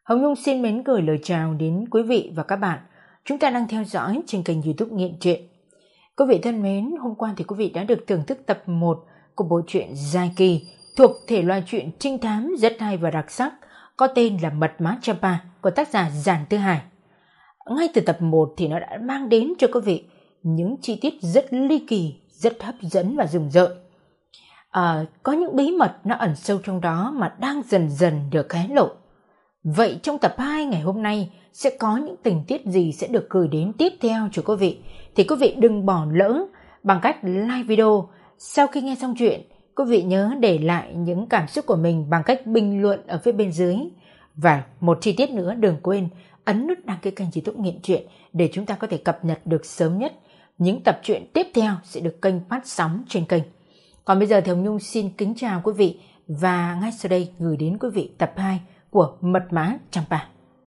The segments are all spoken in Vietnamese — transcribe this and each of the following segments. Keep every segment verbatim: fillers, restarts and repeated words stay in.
Hồng Nhung xin mến gửi lời chào đến quý vị và các bạn. Chúng ta đang theo dõi trên kênh YouTube Nghiện Truyện. Quý vị thân mến, hôm qua thì quý vị đã được thưởng thức tập một của bộ truyện dài kỳ thuộc thể loại truyện trinh thám rất hay và đặc sắc có tên là Mật Mã Champa của tác giả Giản Tư Hải. Ngay từ tập một thì nó đã mang đến cho quý vị những chi tiết rất ly kỳ, rất hấp dẫn và rùng rợn. À, có những bí mật nó ẩn sâu trong đó mà đang dần dần được hé lộ. Vậy trong tập hai ngày hôm nay sẽ có những tình tiết gì sẽ được gửi đến tiếp theo cho quý vị? Thì quý vị đừng bỏ lỡ bằng cách like video. Sau khi nghe xong chuyện, quý vị nhớ để lại những cảm xúc của mình bằng cách bình luận ở phía bên dưới. Và một chi tiết nữa, đừng quên ấn nút đăng ký kênh YouTube Nghiện Truyện để chúng ta có thể cập nhật được sớm nhất những tập truyện tiếp theo sẽ được kênh phát sóng trên kênh. Còn bây giờ thì Hồng Nhung xin kính chào quý vị và ngay sau đây gửi đến quý vị tập hai của Mật Mã Champa.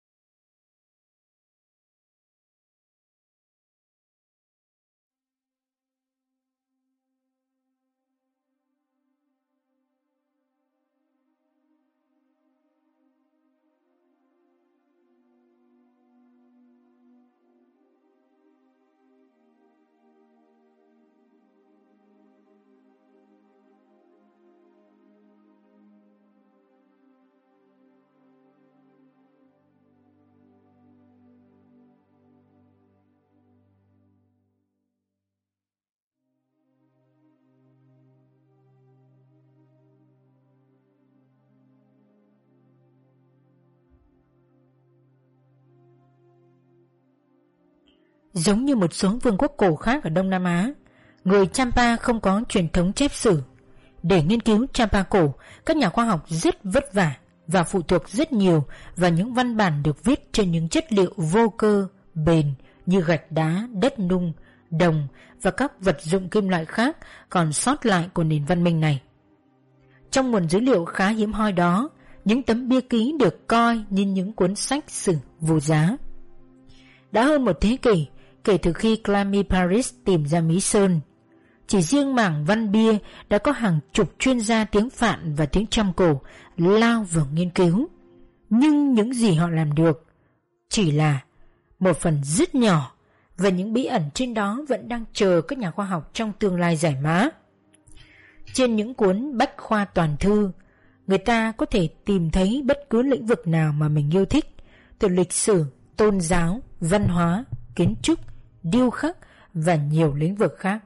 Giống như một số vương quốc cổ khác ở Đông Nam Á, người Champa không có truyền thống chép sử. Để nghiên cứu Champa cổ, các nhà khoa học rất vất vả và phụ thuộc rất nhiều vào những văn bản được viết trên những chất liệu vô cơ, bền như gạch đá, đất nung, đồng và các vật dụng kim loại khác còn sót lại của nền văn minh này. Trong nguồn dữ liệu khá hiếm hoi đó, những tấm bia ký được coi như những cuốn sách sử vô giá. Đã hơn một thế kỷ kể từ khi Clamy Paris tìm ra Mỹ Sơn, chỉ riêng mảng văn bia đã có hàng chục chuyên gia tiếng Phạn và tiếng Chăm cổ lao vào nghiên cứu. Nhưng những gì họ làm được chỉ là một phần rất nhỏ, và những bí ẩn trên đó vẫn đang chờ các nhà khoa học trong tương lai giải mã. Trên những cuốn bách khoa toàn thư, người ta có thể tìm thấy bất cứ lĩnh vực nào mà mình yêu thích, từ lịch sử, tôn giáo, văn hóa, kiến trúc, điêu khắc và nhiều lĩnh vực khác.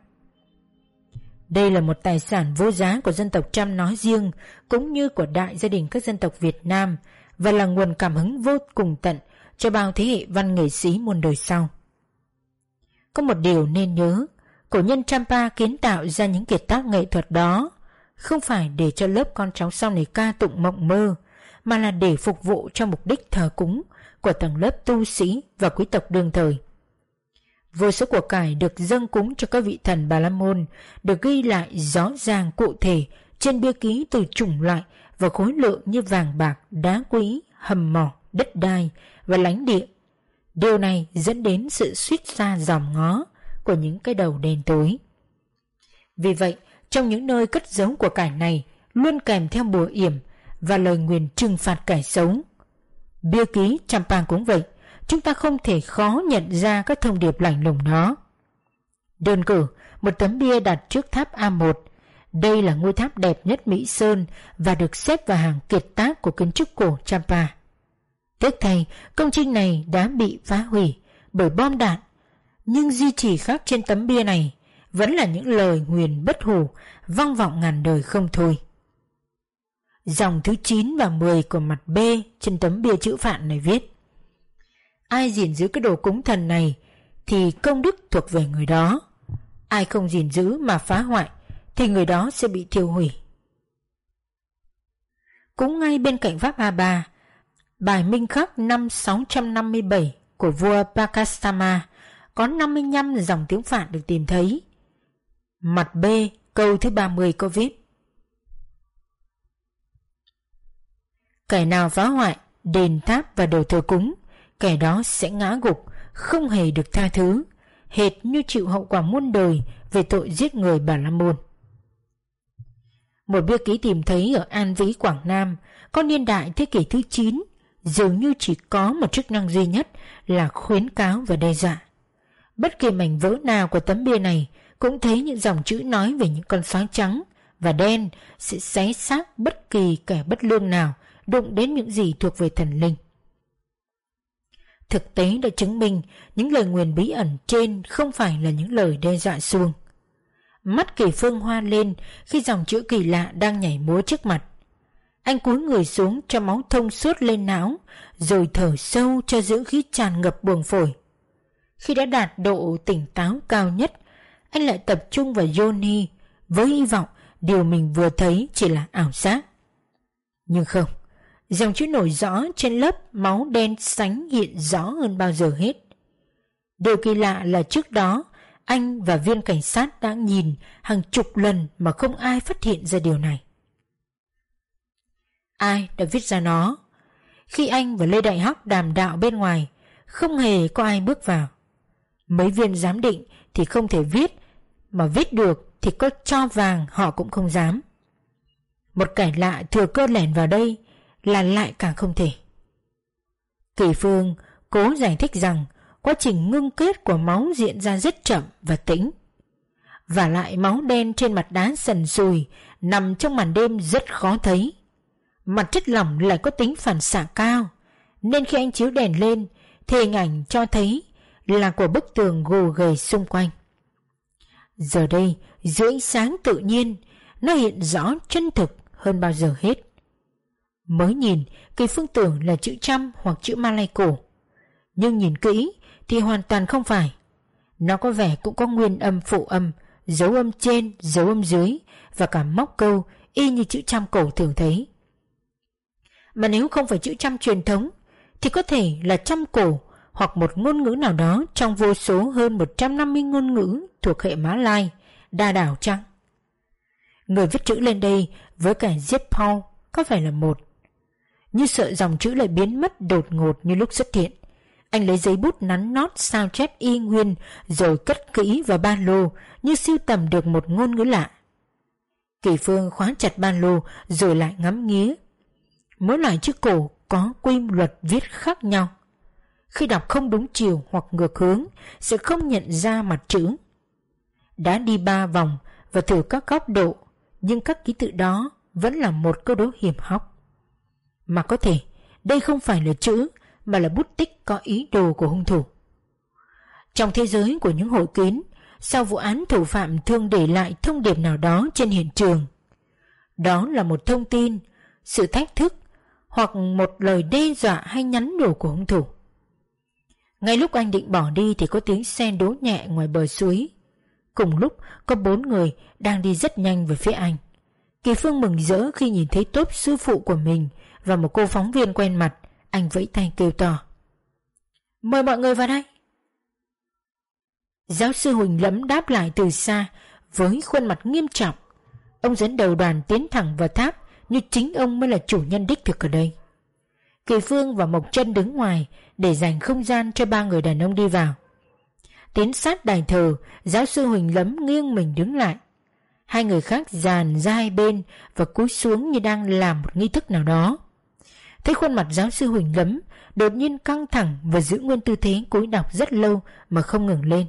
Đây là một tài sản vô giá của dân tộc Chăm nói riêng, cũng như của đại gia đình các dân tộc Việt Nam, và là nguồn cảm hứng vô cùng tận cho bao thế hệ văn nghệ sĩ muôn đời sau. Có một điều nên nhớ, cổ nhân Champa kiến tạo ra những kiệt tác nghệ thuật đó không phải để cho lớp con cháu sau này ca tụng mộng mơ, mà là để phục vụ cho mục đích thờ cúng của tầng lớp tu sĩ và quý tộc đương thời. Vô số của cải được dâng cúng cho các vị thần Bà La Môn được ghi lại rõ ràng cụ thể trên bia ký từ chủng loại và khối lượng như vàng bạc, đá quý, hầm mỏ, đất đai và lãnh địa. Điều này dẫn đến sự suýt xa dòm ngó của những cái đầu đen tối. Vì vậy, trong những nơi cất giấu của cải này luôn kèm theo bùa yểm và lời nguyền trừng phạt kẻ xấu. Bia ký Champa cũng vậy, chúng ta không thể khó nhận ra các thông điệp lạnh lùng đó. Đơn cử, một tấm bia đặt trước tháp A một. Đây là ngôi tháp đẹp nhất Mỹ Sơn và được xếp vào hàng kiệt tác của kiến trúc cổ Champa. Tiếc thay, công trình này đã bị phá hủy bởi bom đạn, nhưng di chỉ khác trên tấm bia này vẫn là những lời nguyền bất hủ vang vọng ngàn đời không thôi. Dòng thứ chín và mười của mặt B trên tấm bia chữ Phạn này viết: ai gìn giữ cái đồ cúng thần này thì công đức thuộc về người đó, ai không gìn giữ mà phá hoại thì người đó sẽ bị thiêu hủy. Cũng ngay bên cạnh pháp A ba, bài minh khắc năm sáu trăm năm mươi bảy của vua Pakastama có năm mươi lăm dòng tiếng Phạn được tìm thấy. Mặt B câu thứ ba mươi có viết: kẻ nào phá hoại đền tháp và đồ thờ cúng, kẻ đó sẽ ngã gục, không hề được tha thứ, hệt như chịu hậu quả muôn đời về tội giết người Bà La Môn. Một bia ký tìm thấy ở An Vĩ, Quảng Nam, có niên đại thế kỷ thứ chín, dường như chỉ có một chức năng duy nhất là khuyến cáo và đe dọa. Bất kỳ mảnh vỡ nào của tấm bia này cũng thấy những dòng chữ nói về những con sói trắng và đen sẽ xé xác bất kỳ kẻ bất lương nào đụng đến những gì thuộc về thần linh. Thực tế đã chứng minh những lời nguyền bí ẩn trên không phải là những lời đe dọa suông. Mắt Kỳ Phương hoa lên khi dòng chữ kỳ lạ đang nhảy múa trước mặt. Anh cúi người xuống cho máu thông suốt lên não, rồi thở sâu cho giữ khí tràn ngập buồng phổi. Khi đã đạt độ tỉnh táo cao nhất, anh lại tập trung vào Johnny với hy vọng điều mình vừa thấy chỉ là ảo giác. Nhưng không, dòng chữ nổi rõ trên lớp máu đen sánh hiện rõ hơn bao giờ hết. Điều kỳ lạ là trước đó anh và viên cảnh sát đã nhìn hàng chục lần mà không ai phát hiện ra điều này. Ai đã viết ra nó? Khi anh và Lê Đại Hắc đàm đạo bên ngoài, không hề có ai bước vào. Mấy viên giám định thì không thể viết, mà viết được thì có cho vàng họ cũng không dám. Một kẻ lạ thừa cơ lẻn vào đây là lại càng không thể. Kỳ Phương cố giải thích rằng quá trình ngưng kết của máu diễn ra rất chậm và tĩnh. Và lại máu đen trên mặt đá sần sùi nằm trong màn đêm rất khó thấy. Mặt chất lỏng lại có tính phản xạ cao, nên khi anh chiếu đèn lên thì hình ảnh cho thấy là của bức tường gồ ghề xung quanh. Giờ đây dưới ánh sáng tự nhiên, nó hiện rõ chân thực hơn bao giờ hết. Mới nhìn Kỳ Phương tưởng là chữ trăm hoặc chữ Malay cổ, nhưng nhìn kỹ thì hoàn toàn không phải. Nó có vẻ cũng có nguyên âm phụ âm, dấu âm trên, dấu âm dưới và cả móc câu y như chữ trăm cổ thường thấy. Mà nếu không phải chữ trăm truyền thống thì có thể là trăm cổ hoặc một ngôn ngữ nào đó trong vô số hơn một trăm năm mươi ngôn ngữ thuộc hệ Mã Lai, đa đảo chăng? Người viết chữ lên đây với cả giết Paul có phải là một? Như sợ dòng chữ lại biến mất đột ngột như lúc xuất hiện, anh lấy giấy bút nắn nót sao chép y nguyên rồi cất kỹ vào ba lô như sưu tầm được một ngôn ngữ lạ. Kỳ Phương khóa chặt ba lô rồi lại ngắm nghía. Mỗi loại chữ cổ có quy luật viết khác nhau. Khi đọc không đúng chiều hoặc ngược hướng sẽ không nhận ra mặt chữ. Đã đi ba vòng và thử các góc độ, nhưng các ký tự đó vẫn là một câu đố hiểm hóc. Mà có thể đây không phải là chữ mà là bút tích có ý đồ của hung thủ. Trong thế giới của những hội kín, sau vụ án thủ phạm thường để lại thông điệp nào đó trên hiện trường. Đó là một thông tin, sự thách thức hoặc một lời đe dọa hay nhắn nhủ của hung thủ. Ngay lúc anh định bỏ đi thì có tiếng xe đỗ nhẹ ngoài bờ suối. Cùng lúc có bốn người đang đi rất nhanh về phía anh. Kỳ Phương mừng rỡ khi nhìn thấy tốp sư phụ của mình và một cô phóng viên quen mặt. Anh vẫy tay kêu to: "Mời mọi người vào đây." Giáo sư Huỳnh Lẫm đáp lại từ xa với khuôn mặt nghiêm trọng. Ông dẫn đầu đoàn tiến thẳng vào tháp như chính ông mới là chủ nhân đích thực ở đây. Kỳ Phương và Mộc Chân đứng ngoài để dành không gian cho ba người đàn ông đi vào. Tiến sát đài thờ, giáo sư Huỳnh Lẫm nghiêng mình đứng lại. Hai người khác dàn ra hai bên và cúi xuống như đang làm một nghi thức nào đó. Thấy khuôn mặt giáo sư Huỳnh Lẫm đột nhiên căng thẳng và giữ nguyên tư thế cúi đọc rất lâu mà không ngừng lên.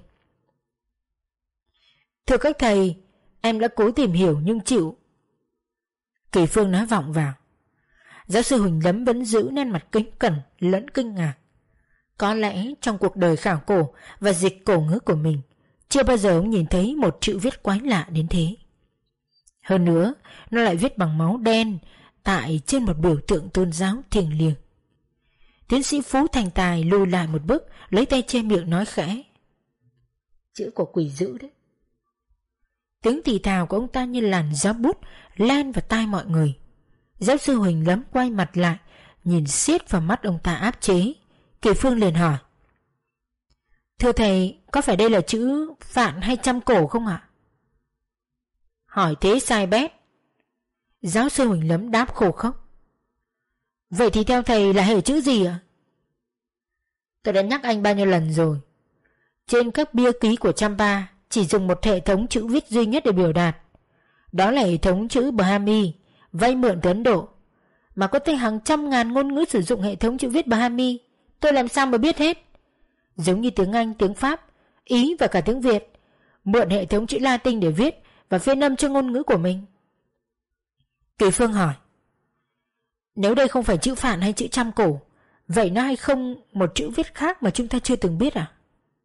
"Thưa các thầy, em đã cố tìm hiểu nhưng chịu." Kỳ Phương nói vọng vào. Giáo sư Huỳnh Lẫm vẫn giữ nét mặt kính cẩn lẫn kinh ngạc. Có lẽ trong cuộc đời khảo cổ và dịch cổ ngữ của mình, chưa bao giờ ông nhìn thấy một chữ viết quái lạ đến thế. Hơn nữa, nó lại viết bằng máu đen tại trên một biểu tượng tôn giáo thiêng liêng. Tiến sĩ Phú thành tài lùi lại một bước, lấy tay che miệng nói khẽ: "Chữ của quỷ dữ đấy." Tiếng thì thào của ông ta như làn gió bút lan vào tai mọi người. Giáo sư Huỳnh Lẫm quay mặt lại, nhìn xiết vào mắt ông ta áp chế. Kỳ Phương liền hỏi: "Thưa thầy, có phải đây là chữ phạn hay trăm cổ không ạ?" "Hỏi thế sai bét." Giáo sư Huỳnh Lẫm đáp khô khốc: "Vậy thì theo thầy là hệ chữ gì ạ?" "Tôi đã nhắc anh bao nhiêu lần rồi. Trên các bia ký của Champa chỉ dùng một hệ thống chữ viết duy nhất để biểu đạt. Đó là hệ thống chữ Brahmi, vay mượn từ Ấn Độ. mà có tới hàng trăm ngàn ngôn ngữ sử dụng hệ thống chữ viết Bahami. Tôi làm sao mà biết hết? Giống như tiếng Anh, tiếng Pháp, Ý và cả tiếng Việt. Mượn hệ thống chữ Latin để viết và phiên âm cho ngôn ngữ của mình. Kỳ Phương hỏi: Nếu đây không phải chữ Phạn hay chữ Trăm cổ, vậy nó hay không một chữ viết khác mà chúng ta chưa từng biết à?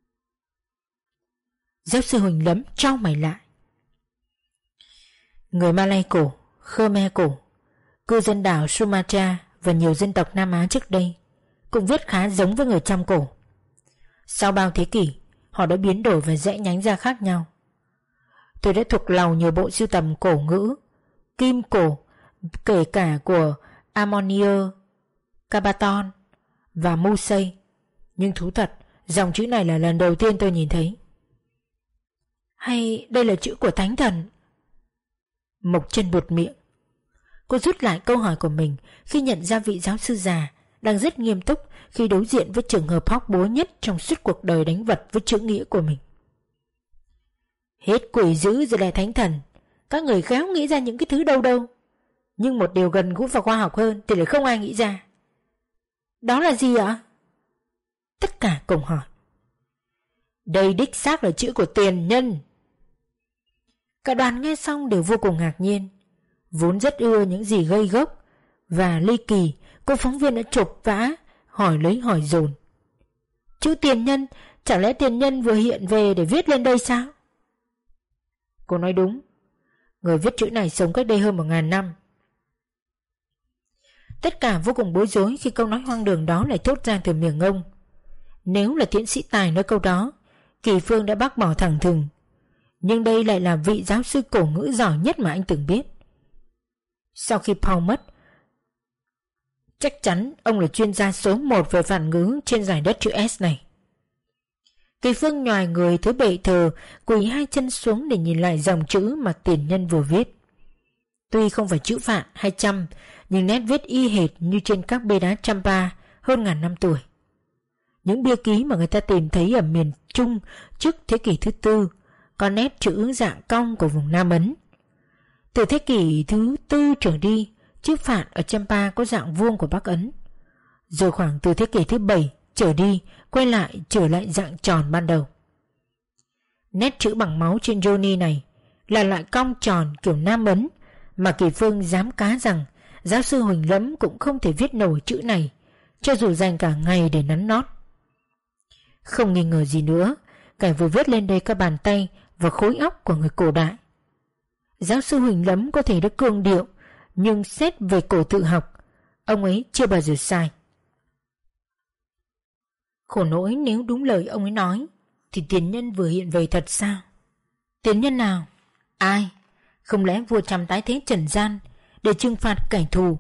Giáo sư Huỳnh Lấm trao mày lại. Người Malay cổ, Khmer cổ, cư dân đảo Sumatra và nhiều dân tộc Nam Á trước đây cũng viết khá giống với người Trăm cổ. Sau bao thế kỷ, họ đã biến đổi và rẽ nhánh ra khác nhau. Tôi đã thuộc lòng nhiều bộ sưu tầm cổ ngữ Kim cổ, kể cả của Ammonier, Kabaton và Musei. Nhưng thú thật, dòng chữ này là lần đầu tiên tôi nhìn thấy. Hay đây là chữ của Thánh Thần? Mộc Chân buột miệng. Cô rút lại câu hỏi của mình khi nhận ra vị giáo sư già đang rất nghiêm túc khi đối diện với trường hợp hóc búa nhất trong suốt cuộc đời đánh vật với chữ nghĩa của mình. Hết quỷ dữ rồi là Thánh Thần, các người khéo nghĩ ra những cái thứ đâu đâu. Nhưng một điều gần gũi và khoa học hơn thì lại không ai nghĩ ra. Đó là gì ạ? Tất cả cùng hỏi. Đây đích xác là chữ của tiền nhân. Cả đoàn nghe xong đều vô cùng ngạc nhiên. Vốn rất ưa những gì gây gốc và ly kỳ, cô phóng viên đã chộp vã hỏi lấy hỏi dồn. Chữ tiền nhân, chẳng lẽ tiền nhân vừa hiện về để viết lên đây sao? Cô nói đúng. Người viết chữ này sống cách đây hơn một ngàn năm. Tất cả vô cùng bối rối khi câu nói hoang đường đó lại thốt ra từ miệng ông. Nếu là tiến sĩ Tài nói câu đó, Kỳ Phương đã bác bỏ thẳng thừng. Nhưng đây lại là vị giáo sư cổ ngữ giỏi nhất mà anh từng biết. Sau khi Paul mất, chắc chắn ông là chuyên gia số một về phản ngữ trên giải đất chữ S này. Kỳ Phương nhoài người tới bệ thờ, quỳ hai chân xuống để nhìn lại dòng chữ mà tiền nhân vừa viết. Tuy không phải chữ Phạn hay Trăm, nhưng nét viết y hệt như trên các bê đá Champa hơn ngàn năm tuổi. Những bia ký mà người ta tìm thấy ở miền Trung trước thế kỷ thứ tư có nét chữ dạng cong của vùng Nam Ấn. Từ thế kỷ thứ tư trở đi, chữ Phạn ở Champa có dạng vuông của Bắc Ấn. Rồi khoảng từ thế kỷ thứ bảy trở đi, quay lại trở lại dạng tròn ban đầu. Nét chữ bằng máu trên Johnny này là loại cong tròn kiểu Nam Ấn mà Kỳ Phương dám cá rằng giáo sư Huỳnh Lấm cũng không thể viết nổi chữ này, cho dù dành cả ngày để nắn nót. Không nghi ngờ gì nữa, cảnh vừa viết lên đây các bàn tay và khối óc của người cổ đại. Giáo sư Huỳnh Lấm có thể đã cường điệu, nhưng xét về cổ tự học, ông ấy chưa bao giờ sai. Khổ nỗi nếu đúng lời ông ấy nói, thì tiền nhân vừa hiện về thật sao? Tiền nhân nào? Ai? Không lẽ vua Trăm tái thế trần gian để trừng phạt kẻ thù,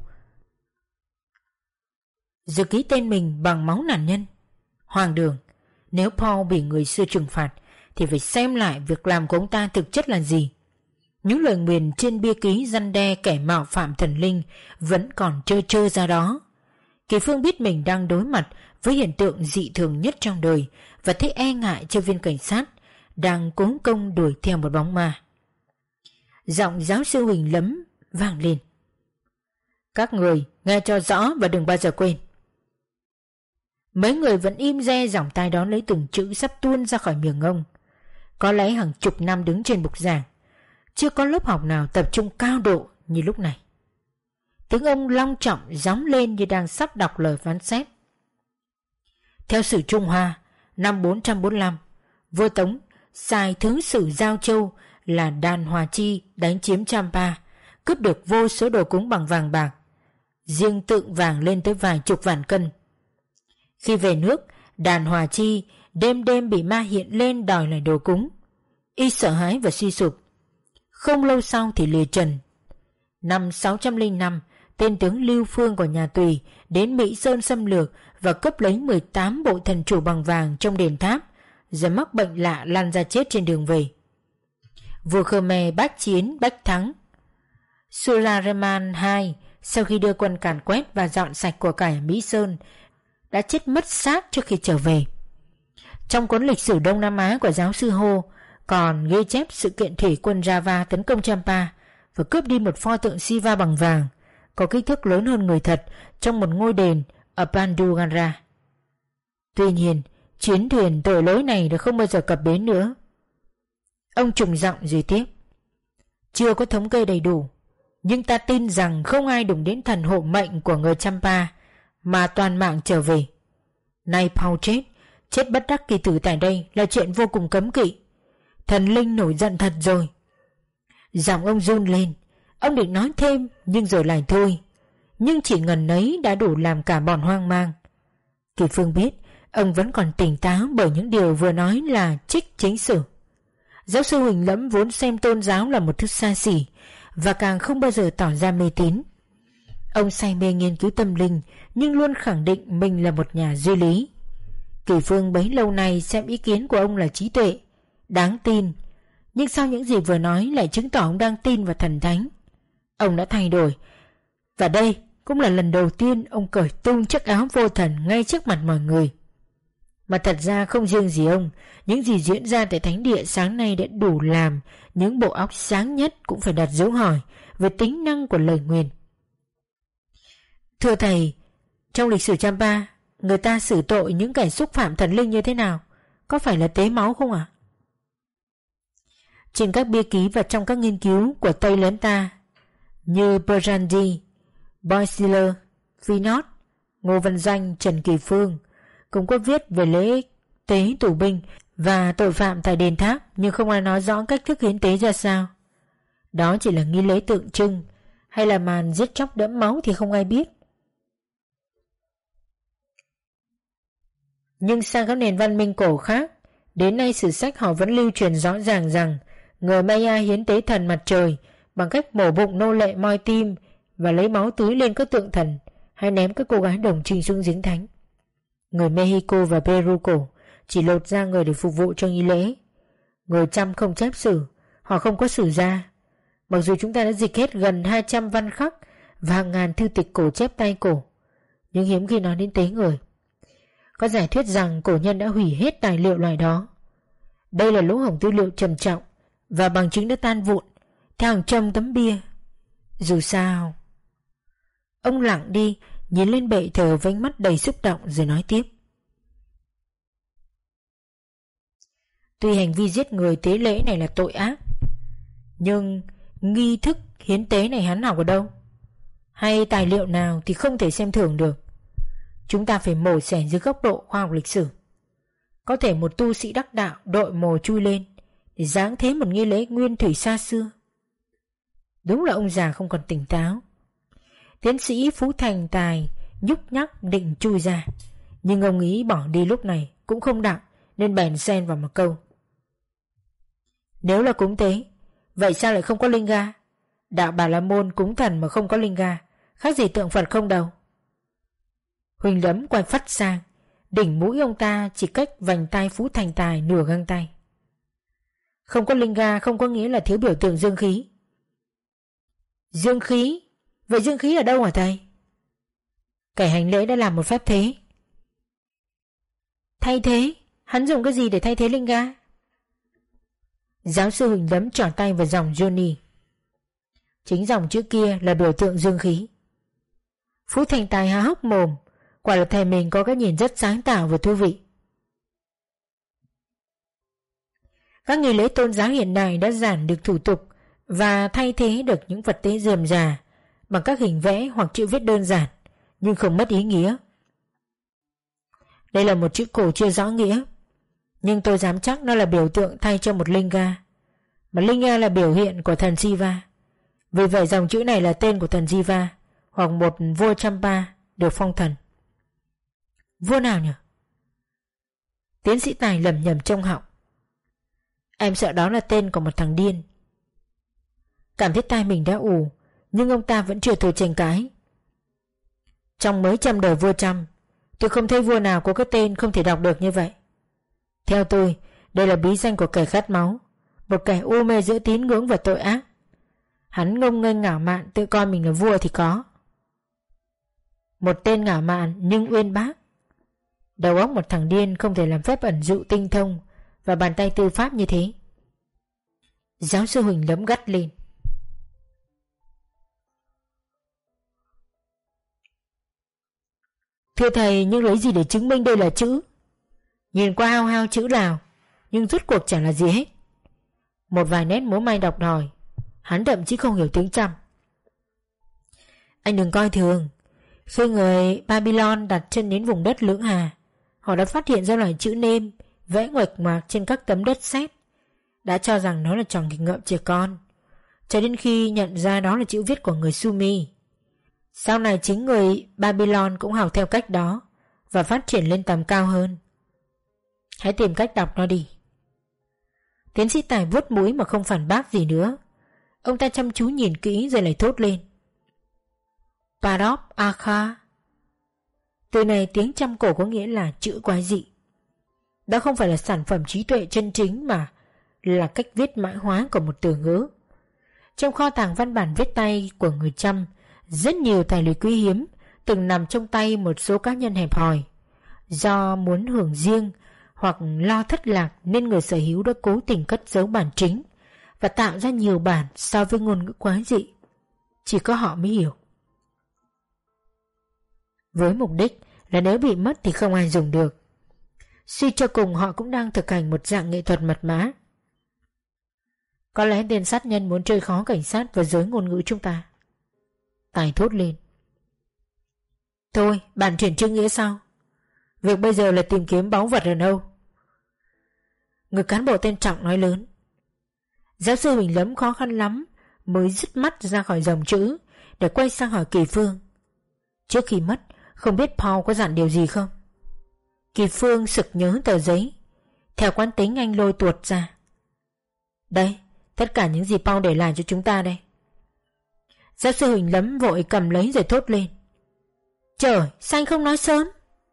giờ ký tên mình bằng máu nạn nhân? Hoàng đường, nếu Paul bị người xưa trừng phạt thì phải xem lại việc làm của ông ta thực chất là gì. Những lời nguyền trên bia ký răn đe kẻ mạo phạm thần linh vẫn còn trơ trơ ra đó. Kỳ Phương biết mình đang đối mặt với hiện tượng dị thường nhất trong đời và thấy e ngại cho viên cảnh sát đang cố công đuổi theo một bóng ma. Giọng giáo sư Huỳnh Lấm vang lên. Các người nghe cho rõ và đừng bao giờ quên. Mấy người vẫn im re giỏng tai đón lấy từng chữ sắp tuôn ra khỏi miệng ông. Có lẽ hàng chục năm đứng trên bục giảng, chưa có lớp học nào tập trung cao độ như lúc này. Tiếng ông long trọng gióng lên như đang sắp đọc lời phán xét. Theo sử Trung Hoa, năm bốn trăm bốn mươi lăm, vua Tống sai thứ sử Giao Châu là Đàn Hòa Chi đánh chiếm Champa, cướp được vô số đồ cúng bằng vàng bạc, riêng tượng vàng lên tới vài chục vạn cân. Khi về nước, Đàn Hòa Chi đêm đêm bị ma hiện lên đòi lại đồ cúng. Y sợ hãi và suy sụp. Không lâu sau thì lìa trần. Năm sáu trăm lẻ năm, tên tướng Lưu Phương của nhà Tùy đến Mỹ Sơn xâm lược và cướp lấy mười tám bộ thần chủ bằng vàng trong đền tháp, rồi mắc bệnh lạ lăn ra chết trên đường về. Vua Khmer bách chiến bách thắng. Sulareman hai sau khi đưa quân càn quét và dọn sạch của cải Mỹ Sơn đã chết mất xác trước khi trở về. Trong cuốn lịch sử Đông Nam Á của giáo sư Ho còn ghi chép sự kiện thủy quân Java tấn công Champa và cướp đi một pho tượng Shiva bằng vàng có kích thước lớn hơn người thật trong một ngôi đền ở Bandurgarh. Tuy nhiên, chiến thuyền tội lỗi này đã không bao giờ cập bến nữa. Ông trùng giọng rồi tiếp: chưa có thống kê đầy đủ, nhưng ta tin rằng không ai đụng đến thần hộ mệnh của người Champa mà toàn mạng trở về. Nay Paul chết, chết bất đắc kỳ tử tại đây là chuyện vô cùng cấm kỵ. Thần linh nổi giận thật rồi. Giọng ông run lên. Ông định nói thêm nhưng rồi lại thôi. Nhưng chỉ ngần ấy đã đủ làm cả bọn hoang mang. Kỳ Phương biết ông vẫn còn tỉnh táo bởi những điều vừa nói là trích chính sử. Giáo sư Huỳnh Lẫm vốn xem tôn giáo là một thứ xa xỉ và càng không bao giờ tỏ ra mê tín. Ông say mê nghiên cứu tâm linh nhưng luôn khẳng định mình là một nhà duy lý. Kỳ Phương bấy lâu nay xem ý kiến của ông là trí tuệ, đáng tin, nhưng sau những gì vừa nói lại chứng tỏ ông đang tin vào thần thánh. Ông đã thay đổi, và đây cũng là lần đầu tiên ông cởi tung chiếc áo vô thần ngay trước mặt mọi người. Mà thật ra không riêng gì ông, những gì diễn ra tại thánh địa sáng nay đã đủ làm những bộ óc sáng nhất cũng phải đặt dấu hỏi về tính năng của lời nguyền. Thưa thầy, trong lịch sử Champa, người ta xử tội những kẻ xúc phạm thần linh như thế nào? Có phải là tế máu không ạ? À? Trên các bia ký và trong các nghiên cứu của Tây Lớn ta như Berandi, Boissier, Finot, Ngô Văn Danh, Trần Kỳ Phương cũng có viết về lễ tế tù binh và tội phạm tại đền tháp, nhưng không ai nói rõ cách thức hiến tế ra sao. Đó chỉ là nghi lễ tượng trưng hay là màn giết chóc đẫm máu thì không ai biết. Nhưng sang các nền văn minh cổ khác, đến nay sử sách họ vẫn lưu truyền rõ ràng rằng người Maya hiến tế thần mặt trời bằng cách mổ bụng nô lệ moi tim và lấy máu tưới lên các tượng thần, hay ném các cô gái đồng trinh xuống giếng thánh. Người Mexico và Peru cổ chỉ lột da người để phục vụ cho nghi lễ. Người Chăm không chép sử, họ không có sử gia. Mặc dù chúng ta đã dịch hết gần hai trăm văn khắc và hàng ngàn thư tịch cổ chép tay cổ, nhưng hiếm khi nói đến tế người. Có giải thuyết rằng cổ nhân đã hủy hết tài liệu loại đó. Đây là lỗ hổng tư liệu trầm trọng và bằng chứng đã tan vụn theo hàng trăm tấm bia. Dù sao... Ông lặng đi, nhìn lên bệ thờ với ánh mắt đầy xúc động rồi nói tiếp. Tuy hành vi giết người tế lễ này là tội ác, nhưng nghi thức hiến tế này hắn học ở đâu? Hay tài liệu nào thì không thể xem thường được. Chúng ta phải mổ xẻ dưới góc độ khoa học lịch sử. Có thể một tu sĩ đắc đạo đội mồ chui lên để giáng thế một nghi lễ nguyên thủy xa xưa. Đúng là ông già không còn tỉnh táo. Tiến sĩ Phú Thành Tài nhúc nhắc định chui ra, nhưng ông ý bỏ đi lúc này cũng không đặng, nên bèn xen vào một câu. Nếu là cúng tế, vậy sao lại không có linh ga? Đạo Bà La Môn cúng thần mà không có linh ga, khác gì tượng Phật không đâu. Huỳnh Lẫm quay phắt sang, đỉnh mũi ông ta chỉ cách vành tay Phú Thành Tài nửa găng tay. Không có linh ga không có nghĩa là thiếu biểu tượng dương khí. Dương khí? Vậy dương khí ở đâu hả thầy? Kẻ hành lễ đã làm một phép thế. Thay thế? Hắn dùng cái gì để thay thế linh ga? Giáo sư Huỳnh Lẫm trỏ tay vào dòng Johnny. Chính dòng chữ kia là biểu tượng dương khí. Phú Thành Tài há hốc mồm. Quả là thầy mình có cái nhìn rất sáng tạo và thú vị. Các nghi lễ tôn giáo hiện đại đã giảm được thủ tục và thay thế được những vật tế rườm rà bằng các hình vẽ hoặc chữ viết đơn giản nhưng không mất ý nghĩa. Đây là một chữ cổ chưa rõ nghĩa, nhưng tôi dám chắc nó là biểu tượng thay cho một linga, mà linga là biểu hiện của thần Shiva. Vì vậy dòng chữ này là tên của thần Shiva hoặc một vua Champa được phong thần. Vua nào nhỉ? Tiến sĩ Tài lẩm nhẩm trong họng. Em sợ đó là tên của một thằng điên. Cảm thấy tai mình đã ù, nhưng ông ta vẫn chưa thôi tranh cãi. Trong mấy trăm đời vua Trăm, tôi không thấy vua nào có cái tên không thể đọc được như vậy. Theo tôi, đây là bí danh của kẻ khát máu, một kẻ u mê giữa tín ngưỡng và tội ác. Hắn ngông nghênh ngạo mạn tự coi mình là vua thì có. Một tên ngạo mạn nhưng uyên bác. Đầu óc một thằng điên không thể làm phép ẩn dụ tinh thông và bàn tay tư pháp như thế. Giáo sư Huỳnh Lẫm gắt lên. Thưa thầy, nhưng lấy gì để chứng minh đây là chữ? Nhìn qua hao hao chữ nào, nhưng rốt cuộc chẳng là gì hết. Một vài nét múa may đọc đòi, hắn thậm chí không hiểu tiếng Chăm. Anh đừng coi thường. Khi người Babylon đặt chân đến vùng đất Lưỡng Hà, họ đã phát hiện ra loại chữ nêm vẽ nguệch ngoạc trên các tấm đất sét, đã cho rằng nó là trò nghịch ngợm trẻ con, cho đến khi nhận ra đó là chữ viết của người Sumi. Sau này chính người Babylon cũng học theo cách đó và phát triển lên tầm cao hơn. Hãy tìm cách đọc nó đi. Tiến sĩ Tài vuốt mũi mà không phản bác gì nữa. Ông ta chăm chú nhìn kỹ rồi lại thốt lên. Parop Akha. Từ này tiếng Chăm cổ có nghĩa là chữ quái dị. Đó không phải là sản phẩm trí tuệ chân chính mà là cách viết mã hóa của một từ ngữ. Trong kho tàng văn bản viết tay của người Chăm, rất nhiều tài liệu quý hiếm từng nằm trong tay một số cá nhân hẹp hòi. Do muốn hưởng riêng hoặc lo thất lạc nên người sở hữu đã cố tình cất giấu bản chính và tạo ra nhiều bản so với ngôn ngữ quái dị. Chỉ có họ mới hiểu. Với mục đích là nếu bị mất thì không ai dùng được. Suy cho cùng họ cũng đang thực hành một dạng nghệ thuật mật mã. Có lẽ tên sát nhân muốn chơi khó cảnh sát và giới ngôn ngữ chúng ta. Tài thốt lên. Thôi, bạn chuyển chữ nghĩa sau. Việc bây giờ là tìm kiếm báu vật ở đâu? Người cán bộ tên Trọng nói lớn. Giáo sư Huỳnh Lấm khó khăn lắm mới dứt mắt ra khỏi dòng chữ để quay sang hỏi Kỳ Phương. Trước khi mất, không biết Paul có dặn điều gì không? Kỳ Phương sực nhớ tờ giấy. Theo quán tính anh lôi tuột ra. Đây, tất cả những gì Paul để lại cho chúng ta đây. Giáo sư Huỳnh Lấm vội cầm lấy rồi thốt lên. Trời, sao anh không nói sớm?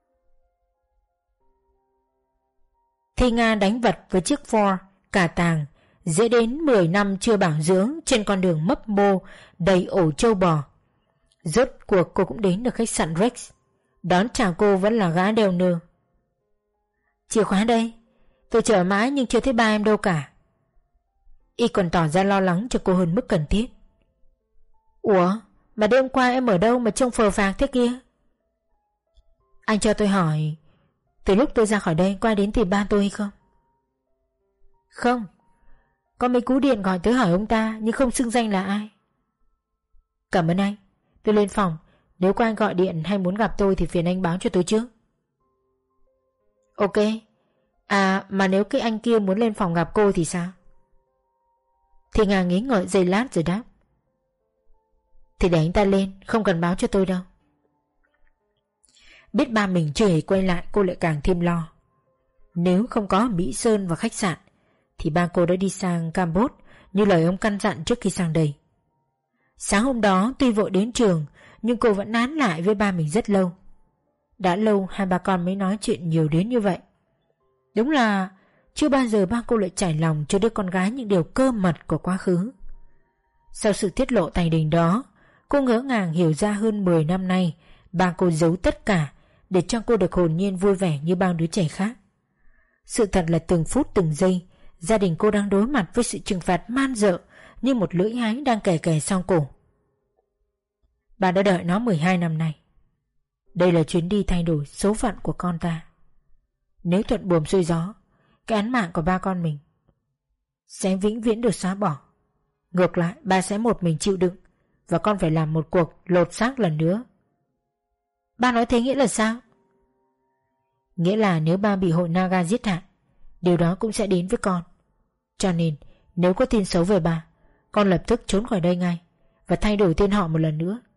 Thi Nga đánh vật với chiếc Ford cả tàng dễ đến mười năm chưa bảo dưỡng trên con đường mấp mô đầy ổ trâu bò. Rốt cuộc cô cũng đến được khách sạn Rex. Đón chào cô vẫn là gã đeo nơ. Chìa khóa đây. Tôi chờ mãi nhưng chưa thấy ba em đâu cả. Y còn tỏ ra lo lắng cho cô hơn mức cần thiết. Ủa, mà đêm qua em ở đâu mà trông phờ phạc thế kia? Anh cho tôi hỏi, từ lúc tôi ra khỏi đây có ai đến tìm ba tôi hay không? Không. Có mấy cú điện gọi tới hỏi ông ta nhưng không xưng danh là ai. Cảm ơn anh. Tôi lên phòng. Nếu có ai gọi điện hay muốn gặp tôi thì phiền anh báo cho tôi trước. Ok. À mà nếu cái anh kia muốn lên phòng gặp cô thì sao? Thì Nga nghĩ ngợi giây lát rồi đáp. Thì để anh ta lên, không cần báo cho tôi đâu. Biết ba mình chưa hề quay lại, cô lại càng thêm lo. Nếu không có ở Mỹ Sơn và khách sạn thì ba cô đã đi sang Campuchia như lời ông căn dặn trước khi sang đây. Sáng hôm đó tuy vội đến trường nhưng cô vẫn nán lại với ba mình rất lâu. Đã lâu hai ba con mới nói chuyện nhiều đến như vậy. Đúng là chưa bao giờ ba cô lại trải lòng cho đứa con gái những điều cơ mật của quá khứ. Sau sự tiết lộ tài đình đó, cô ngỡ ngàng hiểu ra hơn mười năm nay ba cô giấu tất cả để cho cô được hồn nhiên vui vẻ như bao đứa trẻ khác. Sự thật là từng phút từng giây gia đình cô đang đối mặt với sự trừng phạt man dợ như một lưỡi hái đang kè kè sau cổ. Bà đã đợi nó mười hai năm nay. Đây là chuyến đi thay đổi số phận của con ta. Nếu thuận buồm xuôi gió, cái án mạng của ba con mình sẽ vĩnh viễn được xóa bỏ. Ngược lại, ba sẽ một mình chịu đựng và con phải làm một cuộc lột xác lần nữa. Ba nói thế nghĩa là sao? Nghĩa là nếu ba bị hội Naga giết hại, điều đó cũng sẽ đến với con. Cho nên nếu có tin xấu về ba, con lập tức trốn khỏi đây ngay và thay đổi tên họ một lần nữa.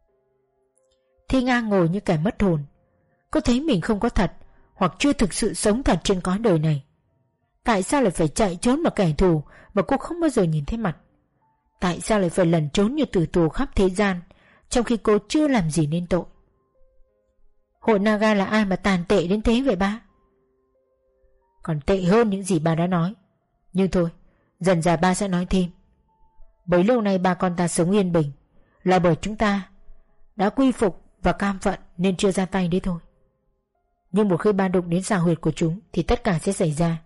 Thi Nga ngồi như kẻ mất hồn. Cô thấy mình không có thật hoặc chưa thực sự sống thật trên cõi đời này. Tại sao lại phải chạy trốn mà kẻ thù mà cô không bao giờ nhìn thấy mặt? Tại sao lại phải lẩn trốn như tử tù khắp thế gian trong khi cô chưa làm gì nên tội? Hội Naga là ai mà tàn tệ đến thế vậy ba? Còn tệ hơn những gì ba đã nói. Nhưng thôi, dần dà ba sẽ nói thêm. Bấy lâu nay ba con ta sống yên bình là bởi chúng ta đã quy phục và cam phận nên chưa ra tay đấy thôi. Nhưng một khi ba đụng đến xào huyệt của chúng thì tất cả sẽ xảy ra.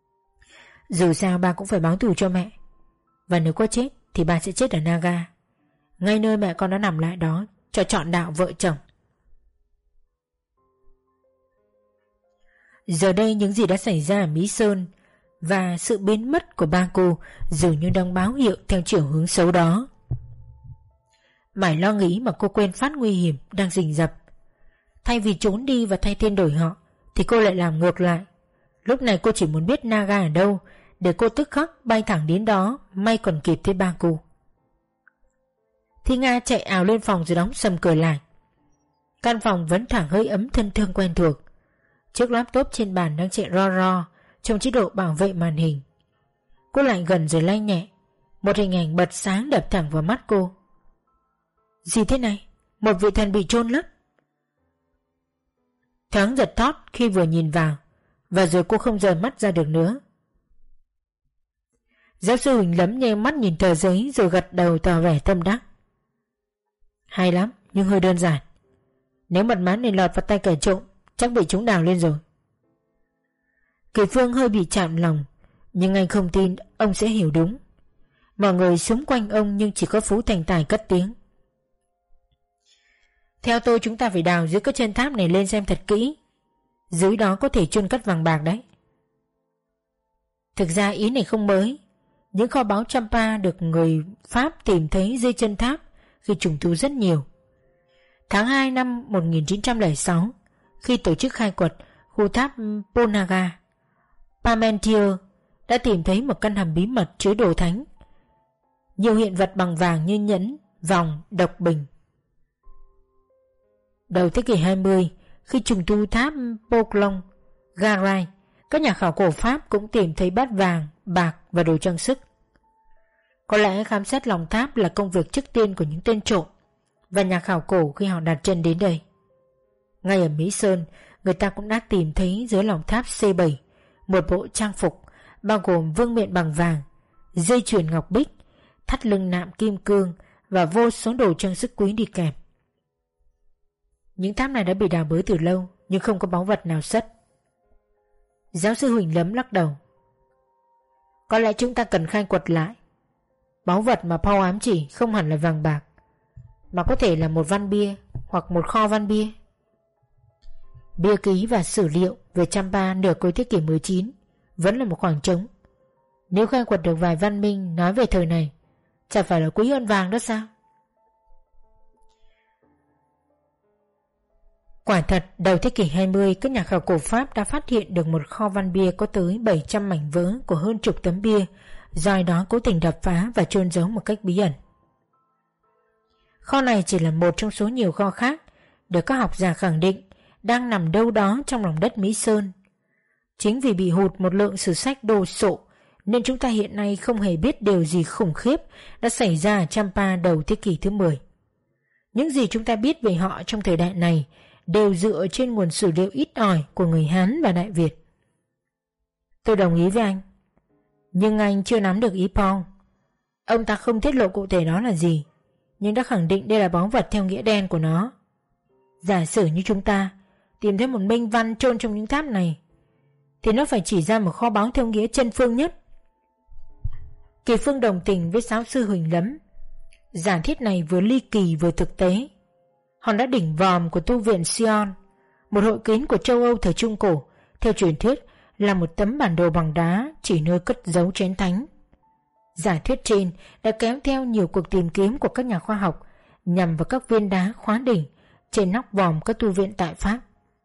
Dù sao ba cũng phải báo thù cho mẹ. Và nếu có chết thì ba sẽ chết ở Naga, ngay nơi mẹ con đã nằm lại đó cho trọn đạo vợ chồng. Giờ đây những gì đã xảy ra ở Mỹ Sơn và sự biến mất của ba cô dường như đang báo hiệu theo chiều hướng xấu đó. Mải lo nghĩ mà cô quên phát nguy hiểm đang rình rập. Thay vì trốn đi và thay tên đổi họ thì cô lại làm ngược lại. Lúc này cô chỉ muốn biết Naga ở đâu để cô tức khắc bay thẳng đến đó, may còn kịp thấy ba cô. Thi Nga chạy ào lên phòng rồi đóng sầm cửa lại. Căn phòng vẫn thoảng hơi ấm thân thương quen thuộc. Chiếc laptop trên bàn đang chạy ro ro trong chế độ bảo vệ màn hình. Cô lại gần rồi lay nhẹ. Một hình ảnh bật sáng đập thẳng vào mắt cô. Gì thế này? Một vị thần bị chôn lấp. Thoáng giật thót khi vừa nhìn vào, và rồi cô không rời mắt ra được nữa. Giáo sư Huỳnh lấm nhe mắt nhìn tờ giấy rồi gật đầu tỏ vẻ tâm đắc. Hay lắm, nhưng hơi đơn giản. Nếu mật mã này lọt vào tay kẻ trộm, chắc bị chúng đào lên rồi. Kỳ Phương hơi bị chạm lòng, nhưng anh không tin ông sẽ hiểu đúng. Mọi người xung quanh ông nhưng chỉ có Phú Thành Tài cất tiếng. Theo tôi chúng ta phải đào dưới cái chân tháp này lên xem thật kỹ. Dưới đó có thể chôn cất vàng bạc đấy. Thực ra ý này không mới. Những kho báu Champa được người Pháp tìm thấy dưới chân tháp khi trùng tu rất nhiều. Tháng hai năm một nghìn chín trăm lẻ sáu, khi tổ chức khai quật khu tháp Ponaga, Parmentier đã tìm thấy một căn hầm bí mật chứa đồ thánh. Nhiều hiện vật bằng vàng như nhẫn, vòng, độc bình. Đầu thế kỷ hai mươi, khi trùng tu tháp Poklong, Garai, các nhà khảo cổ Pháp cũng tìm thấy bát vàng, bạc và đồ trang sức. Có lẽ khám xét lòng tháp là công việc trước tiên của những tên trộm và nhà khảo cổ khi họ đặt chân đến đây. Ngay ở Mỹ Sơn, người ta cũng đã tìm thấy dưới lòng tháp C bảy một bộ trang phục bao gồm vương miện bằng vàng, dây chuyền ngọc bích, thắt lưng nạm kim cương và vô số đồ trang sức quý đi kèm. Những tháp này đã bị đào bới từ lâu nhưng không có báu vật nào sất. Giáo sư Huỳnh lấm lắc đầu. Có lẽ chúng ta cần khai quật lại. Báu vật mà Paul ám chỉ không hẳn là vàng bạc, mà có thể là một văn bia hoặc một kho văn bia. Bia ký và sử liệu về Champa nửa cuối thế kỷ mười chín vẫn là một khoảng trống. Nếu khai quật được vài văn minh nói về thời này, chả phải là quý hơn vàng đó sao? Quả thật, đầu thế kỷ hai mươi, các nhà khảo cổ Pháp đã phát hiện được một kho văn bia có tới bảy trăm mảnh vỡ của hơn chục tấm bia, do ai đó cố tình đập phá và chôn giấu một cách bí ẩn. Kho này chỉ là một trong số nhiều kho khác được các học giả khẳng định đang nằm đâu đó trong lòng đất Mỹ Sơn. Chính vì bị hụt một lượng sử sách đồ sộ nên chúng ta hiện nay không hề biết điều gì khủng khiếp đã xảy ra ở Champa đầu thế kỷ thứ mười. Những gì chúng ta biết về họ trong thời đại này đều dựa trên nguồn sử liệu ít ỏi của người Hán và Đại Việt. Tôi đồng ý với anh, nhưng anh chưa nắm được ý Paul. Ông ta không tiết lộ cụ thể đó là gì, nhưng đã khẳng định đây là báu vật theo nghĩa đen của nó. Giả sử như chúng ta tìm thấy một minh văn chôn trong những tháp này, thì nó phải chỉ ra một kho báu theo nghĩa chân phương nhất. Kỳ Phương đồng tình với giáo sư Huỳnh lấm. Giả thiết này vừa ly kỳ vừa thực tế. Hòn đá đỉnh vòm của tu viện Sion, một hội kiến của châu Âu thời Trung Cổ, theo truyền thuyết là một tấm bản đồ bằng đá chỉ nơi cất giấu chén thánh. Giả thuyết trên đã kéo theo nhiều cuộc tìm kiếm của các nhà khoa học nhằm vào các viên đá khóa đỉnh trên nóc vòm các tu viện tại Pháp.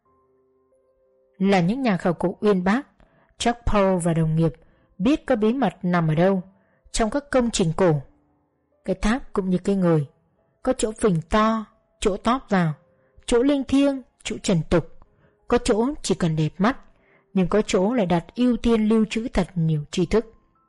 Là những nhà khảo cổ uyên bác, Jack Paul và đồng nghiệp biết có bí mật nằm ở đâu trong các công trình cổ. Cái tháp cũng như cái người, có chỗ phình to, chỗ tóp vào, chỗ linh thiêng, chỗ trần tục, có chỗ chỉ cần đẹp mắt, nhưng có chỗ lại đặt ưu tiên lưu trữ thật nhiều tri thức.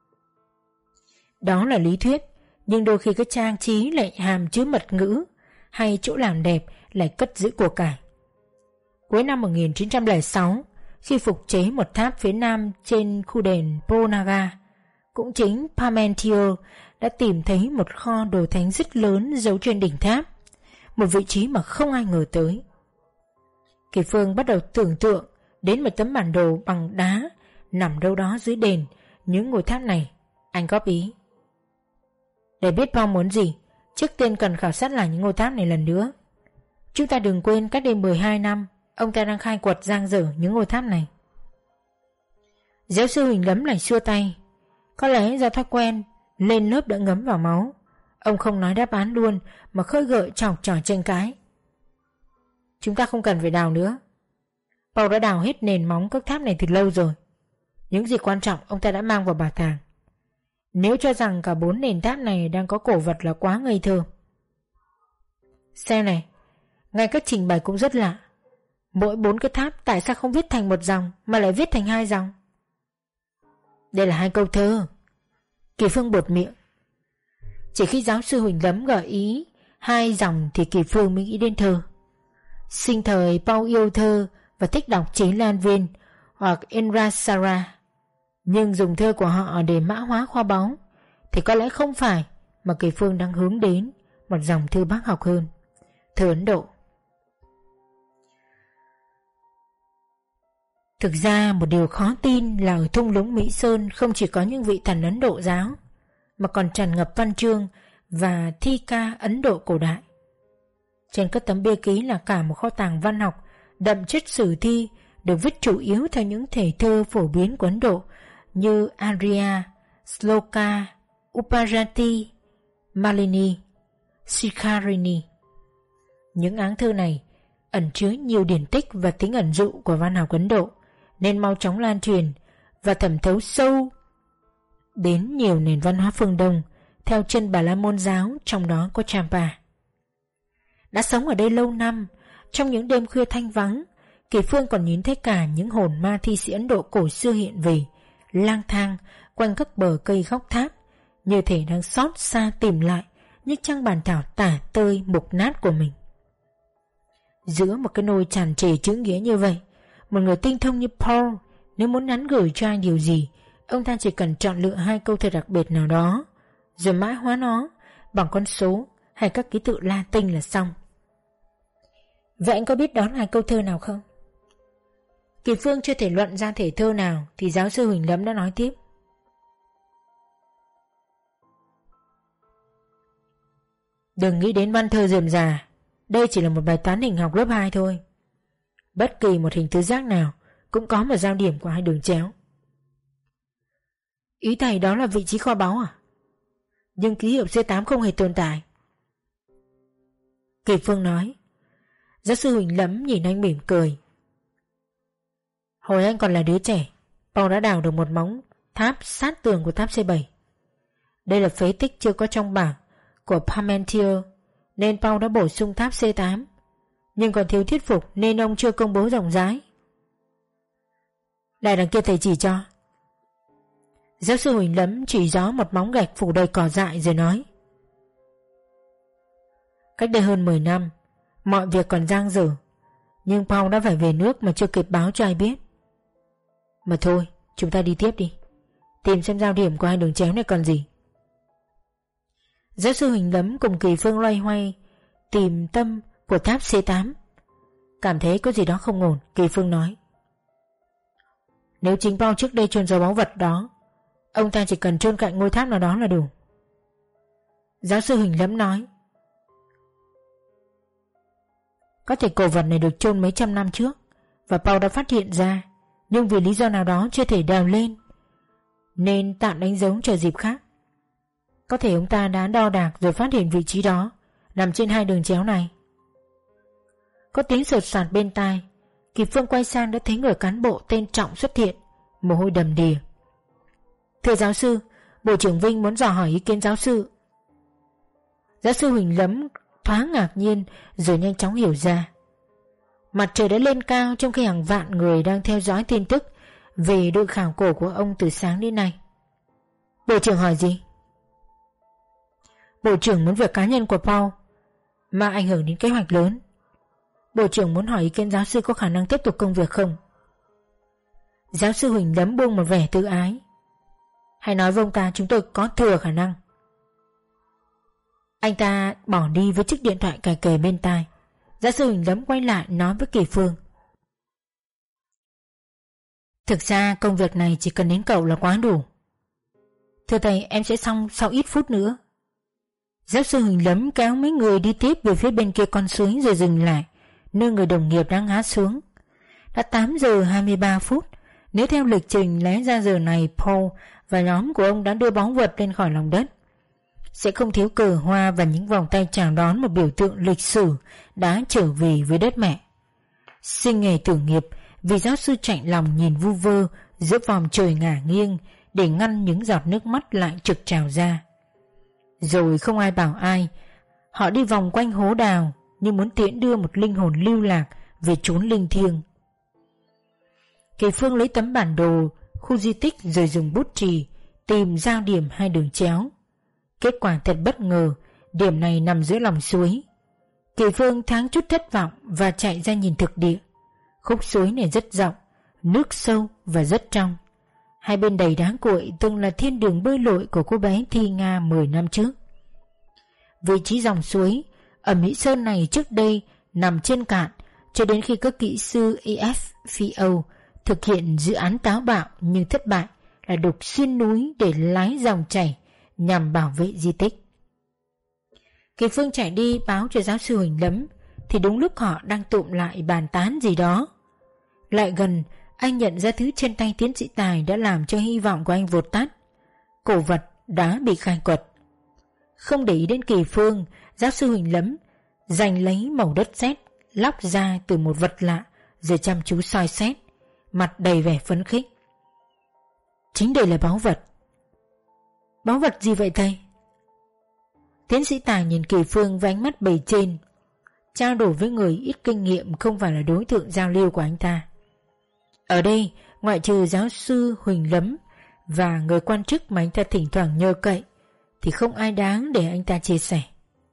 Đó là lý thuyết, nhưng đôi khi cái trang trí lại hàm chứa mật ngữ, hay chỗ làm đẹp lại cất giữ của cải. Cuối năm một nghìn chín trăm lẻ sáu, khi phục chế một tháp phía nam trên khu đền Ponaga, cũng chính Parmentier đã tìm thấy một kho đồ thánh rất lớn giấu trên đỉnh tháp, một vị trí mà không ai ngờ tới. Kỳ Phương bắt đầu tưởng tượng đến một tấm bản đồ bằng đá nằm đâu đó dưới đền những ngôi tháp này. Anh góp ý. Để biết Paul muốn gì, trước tiên cần khảo sát lại những ngôi tháp này lần nữa. Chúng ta đừng quên cách đây mười hai năm ông ta đang khai quật giang dở những ngôi tháp này. Giáo sư Huỳnh Lấm lại xua tay. Có lẽ do thói quen, lên lớp đã ngấm vào máu. Ông không nói đáp án luôn mà khơi gợi chọc trò tranh cãi. Chúng ta không cần phải đào nữa. Paul đã đào hết nền móng các tháp này từ lâu rồi. Những gì quan trọng ông ta đã mang vào bảo tàng. Nếu cho rằng cả bốn nền tháp này đang có cổ vật là quá ngây thơ. Xem này, ngay cách trình bày cũng rất lạ. Mỗi bốn cái tháp tại sao không viết thành một dòng mà lại viết thành hai dòng? Đây là hai câu thơ. Kỳ Phương buột miệng. Chỉ khi giáo sư Huỳnh Lấm gợi ý hai dòng thì Kỳ Phương mới nghĩ đến thơ. Sinh thời Paul yêu thơ và thích đọc Chí Lan Viên hoặc Indrasara, nhưng dùng thơ của họ để mã hóa kho báu thì có lẽ không phải mà Kỳ Phương đang hướng đến một dòng thư bác học hơn, thơ Ấn Độ. Thực ra một điều khó tin là ở thung lũng Mỹ Sơn không chỉ có những vị thần Ấn Độ giáo mà còn tràn ngập văn chương và thi ca Ấn Độ cổ đại. Trên các tấm bia ký là cả một kho tàng văn học đậm chất sử thi được viết chủ yếu theo những thể thơ phổ biến của Ấn Độ như Arya, Sloka, Upajati, Malini, Shikharini. Những áng thơ này ẩn chứa nhiều điển tích và tính ẩn dụ của văn học Ấn Độ nên mau chóng lan truyền và thẩm thấu sâu đến nhiều nền văn hóa phương Đông theo chân Bà La Môn giáo, trong đó có Champa. Đã sống ở đây lâu năm, trong những đêm khuya thanh vắng, Kỳ Phương còn nhìn thấy cả những hồn ma thi sĩ Ấn Độ cổ xưa hiện về, lang thang quanh các bờ cây góc tháp, như thể đang xót xa tìm lại những trang bản thảo tả tơi mục nát của mình. Giữa một cái nôi tràn trề chữ nghĩa như vậy, một người tinh thông như Paul, nếu muốn nhắn gửi cho ai điều gì, ông ta chỉ cần chọn lựa hai câu thơ đặc biệt nào đó, rồi mã hóa nó bằng con số hay các ký tự Latin là xong. Vậy anh có biết đó là hai câu thơ nào không? Kỳ Phương chưa thể luận ra thể thơ nào thì giáo sư Huỳnh Lấm đã nói tiếp. Đừng nghĩ đến văn thơ rườm rà, đây chỉ là một bài toán hình học lớp hai thôi. Bất kỳ một hình tứ giác nào cũng có một giao điểm của hai đường chéo. Ý thầy đó là vị trí kho báu à? Nhưng ký hiệu C tám không hề tồn tại. Kỳ Phương nói. Giáo sư Huỳnh Lấm nhìn anh mỉm cười. Hồi anh còn là đứa trẻ, Paul đã đào được một móng tháp sát tường của tháp C bảy. Đây là phế tích chưa có trong bảng của Parmentier, nên Paul đã bổ sung tháp C tám, nhưng còn thiếu thuyết phục nên ông chưa công bố rộng rãi. Lại đằng kia thầy chỉ cho. Giáo sư Huỳnh Lấm chỉ rõ một móng gạch phủ đầy cỏ dại rồi nói. Cách đây hơn mười năm, mọi việc còn dang dở, nhưng Paul đã phải về nước mà chưa kịp báo cho ai biết. Mà thôi, chúng ta đi tiếp đi, tìm xem giao điểm của hai đường chéo này còn gì. Giáo sư Huỳnh Lấm cùng Kỳ Phương loay hoay tìm tâm của tháp C tám. Cảm thấy có gì đó không ổn, Kỳ Phương nói. Nếu chính Paul trước đây chôn giấu báu vật đó, ông ta chỉ cần chôn cạnh ngôi tháp nào đó là đủ. Giáo sư Huỳnh Lấm nói. Có thể cổ vật này được chôn mấy trăm năm trước và Paul đã phát hiện ra, nhưng vì lý do nào đó chưa thể đào lên, nên tạm đánh dấu chờ dịp khác. Có thể ông ta đã đo đạc rồi phát hiện vị trí đó nằm trên hai đường chéo này. Có tiếng sột soạt bên tai, Kỳ Phương quay sang đã thấy người cán bộ tên Trọng xuất hiện, mồ hôi đầm đìa. Thưa giáo sư, Bộ trưởng Vinh muốn dò hỏi ý kiến giáo sư. Giáo sư Huỳnh Lấm thoáng ngạc nhiên rồi nhanh chóng hiểu ra. Mặt trời đã lên cao trong khi hàng vạn người đang theo dõi tin tức về đội khảo cổ của ông từ sáng đến nay. Bộ trưởng hỏi gì? Bộ trưởng muốn việc cá nhân của Paul mà ảnh hưởng đến kế hoạch lớn. Bộ trưởng muốn hỏi ý kiến giáo sư có khả năng tiếp tục công việc không? Giáo sư Huỳnh Lấm buông một vẻ tự ái. Hãy nói với ông ta chúng tôi có thừa khả năng. Anh ta bỏ đi với chiếc điện thoại cài kề bên tai. Giáo sư Huỳnh Lấm quay lại nói với Kỳ Phương. Thực ra công việc này chỉ cần đến cậu là quá đủ. Thưa thầy, em sẽ xong sau ít phút nữa. Giáo sư Huỳnh Lấm kéo mấy người đi tiếp về phía bên kia con suối rồi dừng lại nơi người đồng nghiệp đang ngã xuống. Đã tám giờ hai mươi ba phút Nếu theo lịch trình, lẽ ra giờ này Paul và nhóm của ông đã đưa báu vật lên khỏi lòng đất. Sẽ không thiếu cờ hoa và những vòng tay chào đón một biểu tượng lịch sử đã trở về với đất mẹ. Sinh nghề tưởng nghiệp, vị giáo sư chạy lòng nhìn vu vơ giữa vòm trời ngả nghiêng để ngăn những giọt nước mắt lại trực trào ra. Rồi không ai bảo ai, họ đi vòng quanh hố đào như muốn tiễn đưa một linh hồn lưu lạc về chốn linh thiêng. Kỳ Phương lấy tấm bản đồ khu di tích rồi dùng bút chì tìm giao điểm hai đường chéo. Kết quả thật bất ngờ, điểm này nằm giữa lòng suối. Kỳ Phương thoáng chút thất vọng và chạy ra nhìn thực địa. Khúc suối này rất rộng, nước sâu và rất trong. Hai bên đầy đá cuội từng là thiên đường bơi lội của cô bé Thi Nga mười năm trước. Vị trí dòng suối ở Mỹ Sơn này trước đây nằm trên cạn cho đến khi các kỹ sư e ép pê o thực hiện dự án táo bạo nhưng thất bại là đục xuyên núi để lái dòng chảy nhằm bảo vệ di tích. Kỳ Phương chạy đi báo cho giáo sư Huỳnh Lấm thì đúng lúc họ đang tụm lại bàn tán gì đó. Lại gần, anh nhận ra thứ trên tay tiến sĩ Tài đã làm cho hy vọng của anh vụt tắt. Cổ vật đã bị khai quật. Không để ý đến Kỳ Phương, giáo sư Huỳnh Lấm giành lấy mẩu đất sét lóc ra từ một vật lạ rồi chăm chú soi xét, mặt đầy vẻ phấn khích. Chính đây là báu vật. Báu vật gì vậy thầy? Tiến sĩ Tài nhìn Kỳ Phương với ánh mắt bề trên. Trao đổi với người ít kinh nghiệm không phải là đối tượng giao lưu của anh ta. Ở đây, ngoại trừ giáo sư Huỳnh Lấm và người quan chức mà anh ta thỉnh thoảng nhờ cậy, thì không ai đáng để anh ta chia sẻ.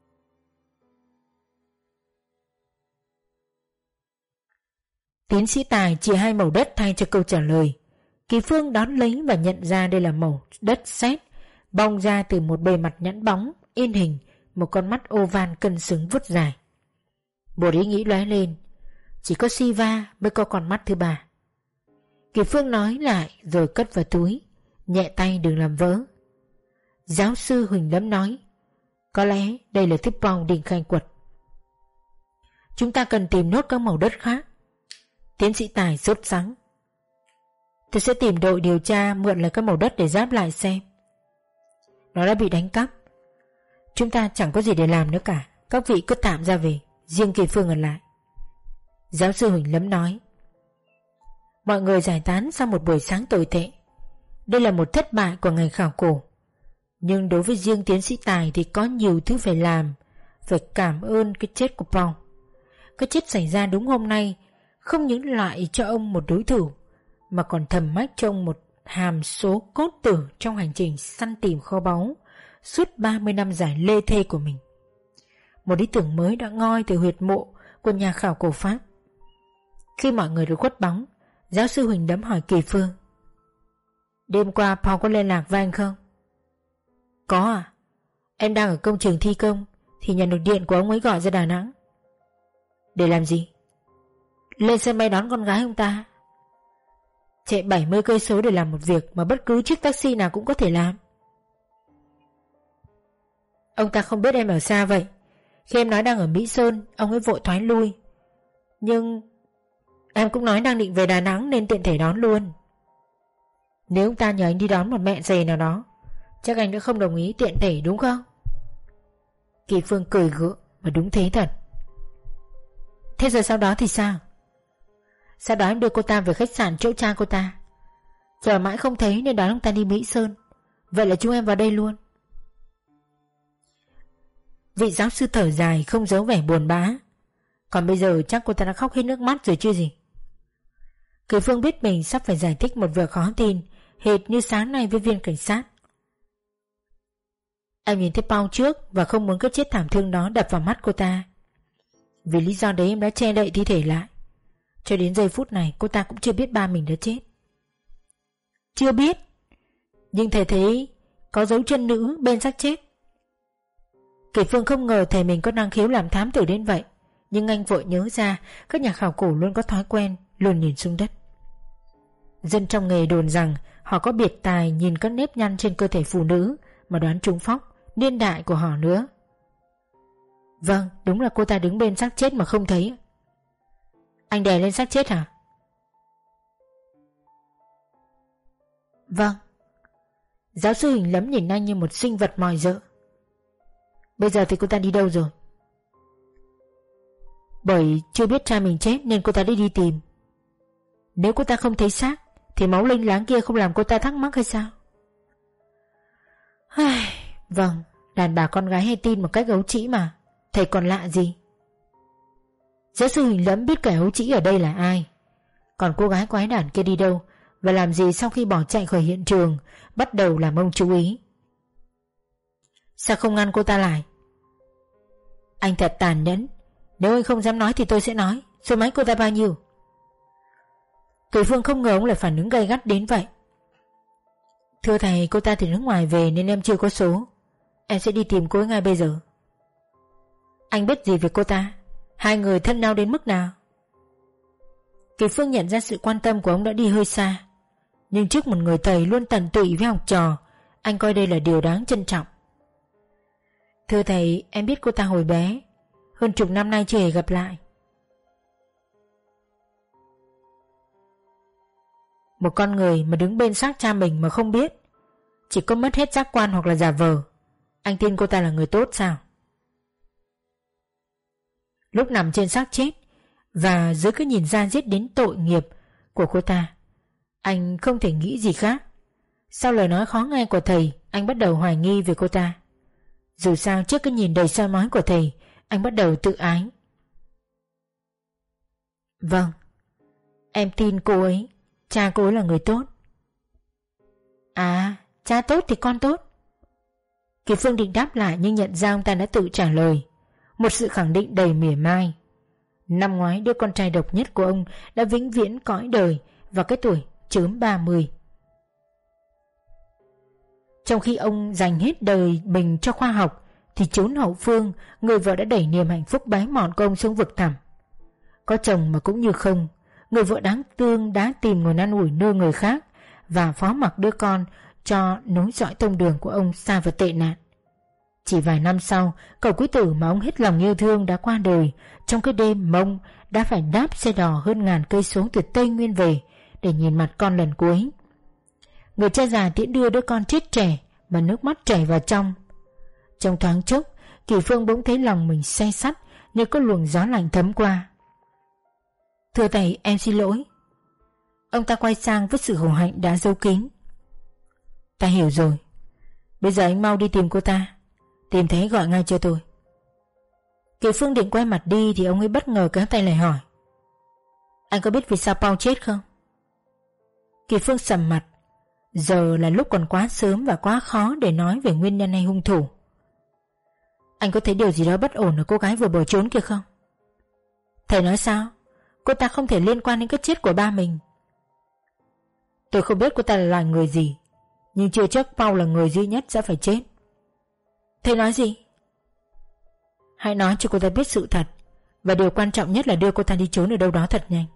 Tiến sĩ Tài chỉ hai mẩu đất thay cho câu trả lời. Kỳ Phương đón lấy và nhận ra đây là mẩu đất sét bong ra từ một bề mặt nhẵn bóng, in hình một con mắt oval cân xứng vuốt dài. Một ý nghĩ lóe lên, chỉ có Siva mới có con mắt thứ ba. Kỳ Phương nói lại rồi cất vào túi, nhẹ tay đừng làm vỡ. Giáo sư Huỳnh Lấm nói, có lẽ đây là thứ Paul định khai quật. Chúng ta cần tìm nốt các mẩu đất khác. Tiến sĩ Tài sốt sắng. Tôi sẽ tìm đội điều tra mượn lại các mẩu đất để giáp lại xem. Nó đã bị đánh cắp. Chúng ta chẳng có gì để làm nữa cả. Các vị cứ tạm ra về, riêng Kỳ Phương ở lại. Giáo sư Huỳnh Lấm nói. Mọi người giải tán sau một buổi sáng tồi tệ. Đây là một thất bại của ngành khảo cổ. Nhưng đối với riêng tiến sĩ Tài thì có nhiều thứ phải làm. Phải cảm ơn cái chết của Paul. Cái chết xảy ra đúng hôm nay không những lại cho ông một đối thủ, mà còn thầm mách cho ông một hàm số cốt tử trong hành trình săn tìm kho báu suốt ba mươi năm dài lê thê của mình. Một ý tưởng mới đã ngoi từ huyệt mộ của nhà khảo cổ Pháp. Khi mọi người được khuất bóng, giáo sư Huỳnh Lấm hỏi Kỳ Phương, đêm qua Paul có liên lạc với anh không? Có à? Em đang ở công trường thi công thì nhận được điện của ông ấy gọi ra Đà Nẵng. Để làm gì? Lên sân bay đón con gái ông ta. Chạy bảy mươi cây số để làm một việc mà bất cứ chiếc taxi nào cũng có thể làm. Ông ta không biết em ở xa vậy. Khi em nói đang ở Mỹ Sơn, ông ấy vội thoái lui. Nhưng em cũng nói đang định về Đà Nẵng nên tiện thể đón luôn. Nếu ông ta nhờ anh đi đón một mẹ già nào đó, chắc anh đã không đồng ý tiện thể đúng không? Kỳ Phương cười gượng, và đúng thế thật. Thế rồi sau đó thì sao? Sau đó em đưa cô ta về khách sạn chỗ cha cô ta. Chờ mãi không thấy nên đón ông ta đi Mỹ Sơn. Vậy là chúng em vào đây luôn. Vị giáo sư thở dài không giấu vẻ buồn bã. Còn bây giờ chắc cô ta đã khóc hết nước mắt rồi chứ gì. Kỳ Phương biết mình sắp phải giải thích một việc khó tin, hệt như sáng nay với viên cảnh sát. Em nhìn thấy Paul trước và không muốn cái chết thảm thương đó đập vào mắt cô ta. Vì lý do đấy em đã che đậy thi thể lại. Cho đến giây phút này cô ta cũng chưa biết ba mình đã chết. Chưa biết. Nhưng thầy thấy có dấu chân nữ bên xác chết. Kỳ Phương không ngờ thầy mình có năng khiếu làm thám tử đến vậy. Nhưng anh vội nhớ ra các nhà khảo cổ luôn có thói quen luôn nhìn xuống đất. Dân trong nghề đồn rằng họ có biệt tài nhìn các nếp nhăn trên cơ thể phụ nữ mà đoán trúng phóc niên đại của họ nữa. Vâng, đúng là cô ta đứng bên xác chết mà không thấy. Anh đè lên xác chết hả? Vâng. Giáo sư Huỳnh Lấm nhìn anh như một sinh vật mòi rợ. Bây giờ thì cô ta đi đâu rồi? Bởi chưa biết cha mình chết nên cô ta đi đi tìm. Nếu cô ta không thấy xác thì máu linh láng kia không làm cô ta thắc mắc hay sao? Vâng, đàn bà con gái hay tin một cách ấu trĩ mà. Thầy còn lạ gì? Giáo sư Huỳnh Lẫm biết kẻ ấu trĩ ở đây là ai. Còn cô gái quái đản kia đi đâu và làm gì sau khi bỏ chạy khỏi hiện trường, bắt đầu làm ông chú ý. Sao không ngăn cô ta lại? Anh thật tàn nhẫn. Nếu anh không dám nói thì tôi sẽ nói. Số máy cô ta bao nhiêu? Kỳ Phương không ngờ ông lại phản ứng gay gắt đến vậy. Thưa thầy, cô ta từ nước ngoài về nên em chưa có số. Em sẽ đi tìm cô ấy ngay bây giờ. Anh biết gì về cô ta? Hai người thân nhau đến mức nào? Kỳ Phương nhận ra sự quan tâm của ông đã đi hơi xa. Nhưng trước một người thầy luôn tận tụy với học trò, anh coi đây là điều đáng trân trọng. Thưa thầy, em biết cô ta hồi bé. Hơn chục năm nay chưa hề gặp lại. Một con người mà đứng bên xác cha mình mà không biết, chỉ có mất hết giác quan hoặc là giả vờ, anh tin cô ta là người tốt sao? Lúc nằm trên xác chết và dưới cái nhìn ra giết đến tội nghiệp của cô ta, anh không thể nghĩ gì khác. Sau lời nói khó nghe của thầy, anh bắt đầu hoài nghi về cô ta. Dù sao trước cái nhìn đầy soi mói của thầy, anh bắt đầu tự ái. Vâng, em tin cô ấy. Cha cô ấy là người tốt. À, cha tốt thì con tốt. Kỳ Phương định đáp lại nhưng nhận ra ông ta đã tự trả lời. Một sự khẳng định đầy mỉa mai. Năm ngoái đứa con trai độc nhất của ông đã vĩnh viễn cõi đời vào cái tuổi chớm ba mươi. Trong khi ông dành hết đời mình cho khoa học thì trốn hậu phương, người vợ đã đẩy niềm hạnh phúc bái mòn của ông xuống vực thẳm. Có chồng mà cũng như không. Người vợ đáng thương đã tìm nguồn ăn ủi nơi người khác và phó mặc đứa con cho nối dõi tông đường của ông xa vào tệ nạn. Chỉ vài năm sau, cậu quý tử mà ông hết lòng yêu thương đã qua đời. Trong cái đêm mông đã phải đáp xe đò hơn ngàn cây số từ Tây Nguyên về để nhìn mặt con lần cuối. Người cha già tiễn đưa đứa con chết trẻ mà nước mắt chảy vào trong. Trong thoáng chốc, Kỳ Phương bỗng thấy lòng mình say sắt như có luồng gió lạnh thấm qua. Thưa thầy, em xin lỗi. Ông ta quay sang với sự hổ hạnh đã giấu kín. Ta hiểu rồi. Bây giờ anh mau đi tìm cô ta. Tìm thấy gọi ngay cho tôi. Kỳ Phương định quay mặt đi thì ông ấy bất ngờ kéo tay lại hỏi. Anh có biết vì sao Paul chết không? Kỳ Phương sầm mặt. Giờ là lúc còn quá sớm và quá khó để nói về nguyên nhân hay hung thủ. Anh có thấy điều gì đó bất ổn ở cô gái vừa bỏ trốn kia không? Thầy nói sao? Cô ta không thể liên quan đến cái chết của ba mình. Tôi không biết cô ta là loài người gì, nhưng chưa chắc Paul là người duy nhất sẽ phải chết. Thầy nói gì? Hãy nói cho cô ta biết sự thật, và điều quan trọng nhất là đưa cô ta đi trốn ở đâu đó thật nhanh.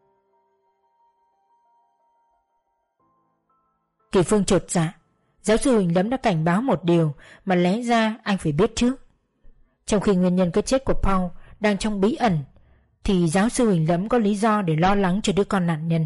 Kỳ Phương chột dạ. Giáo sư Huỳnh Lấm đã cảnh báo một điều mà lẽ ra anh phải biết trước. Trong khi nguyên nhân cái chết của Paul đang trong bí ẩn, thì giáo sư Huỳnh Lấm có lý do để lo lắng cho đứa con nạn nhân.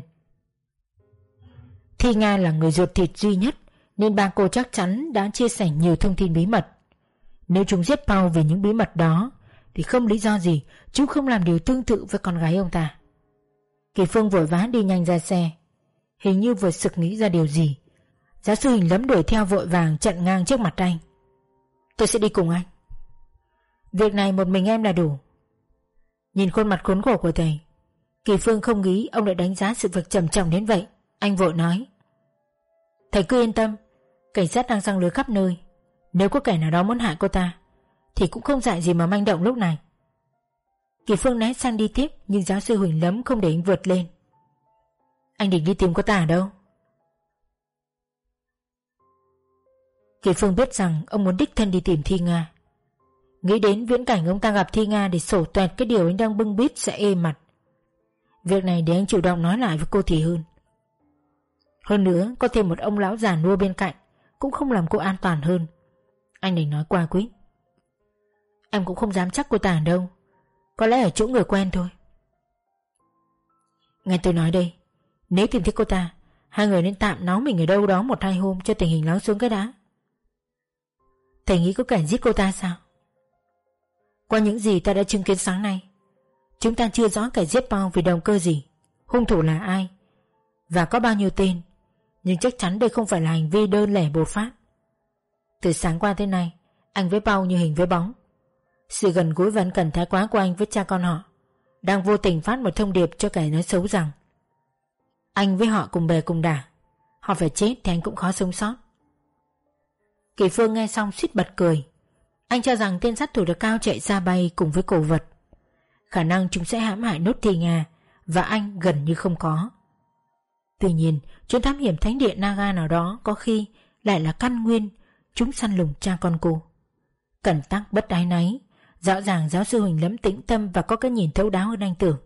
Thi Nga là người ruột thịt duy nhất, nên ba cô chắc chắn đã chia sẻ nhiều thông tin bí mật. Nếu chúng giết Paul vì những bí mật đó, thì không lý do gì chúng không làm điều tương tự với con gái ông ta. Kỳ Phương vội vã đi nhanh ra xe. Hình như vừa sực nghĩ ra điều gì, giáo sư Huỳnh Lấm đuổi theo vội vàng chặn ngang trước mặt anh. Tôi sẽ đi cùng anh. Việc này một mình em là đủ. Nhìn khuôn mặt khốn khổ của thầy, Kỳ Phương không nghĩ ông lại đánh giá sự việc trầm trọng đến vậy. Anh vội nói. Thầy cứ yên tâm, cảnh sát đang giăng lưới khắp nơi. Nếu có kẻ nào đó muốn hại cô ta thì cũng không dại gì mà manh động lúc này. Kỳ Phương né sang đi tiếp, nhưng giáo sư Huỳnh Lấm không để anh vượt lên. Anh định đi tìm cô ta ở đâu? Kỳ Phương biết rằng ông muốn đích thân đi tìm Thi Nga. Nghĩ đến viễn cảnh ông ta gặp Thi Nga để sổ toẹt cái điều anh đang bưng bít sẽ ê mặt. Việc này để anh chủ động nói lại với cô thì hơn. Hơn nữa có thêm một ông lão già nua bên cạnh cũng không làm cô an toàn hơn. Anh định nói qua quý. Em cũng không dám chắc cô ta ở đâu. Có lẽ ở chỗ người quen thôi. Nghe tôi nói đây, nếu tìm thấy cô ta, Hai người nên tạm náu mình ở đâu đó một hai hôm cho tình hình lắng xuống cái đã. Thầy nghĩ có kẻ giết cô ta sao? Qua những gì ta đã chứng kiến sáng nay, chúng ta chưa rõ kẻ giết Paul vì động cơ gì, hung thủ là ai và có bao nhiêu tên. Nhưng chắc chắn đây không phải là hành vi đơn lẻ bột phát. Từ sáng qua tới nay, anh với Paul như hình với bóng. Sự gần gũi và ân cần thái quá của anh với cha con họ đang vô tình phát một thông điệp cho kẻ nói xấu rằng anh với họ cùng bè cùng đà, họ phải chết thì anh cũng khó sống sót. Kỳ Phương nghe xong suýt bật cười. Anh cho rằng tên sát thủ được Cao chạy ra bay cùng với cổ vật. Khả năng chúng sẽ hãm hại nốt Thi Nga và anh gần như không có. Tuy nhiên, chuyến thám hiểm thánh địa Naga nào đó có khi lại là căn nguyên chúng săn lùng cha con cô. Cẩn tắc bất ái náy, rõ ràng giáo sư Huỳnh Lẫm tĩnh tâm và có cái nhìn thấu đáo hơn anh tưởng.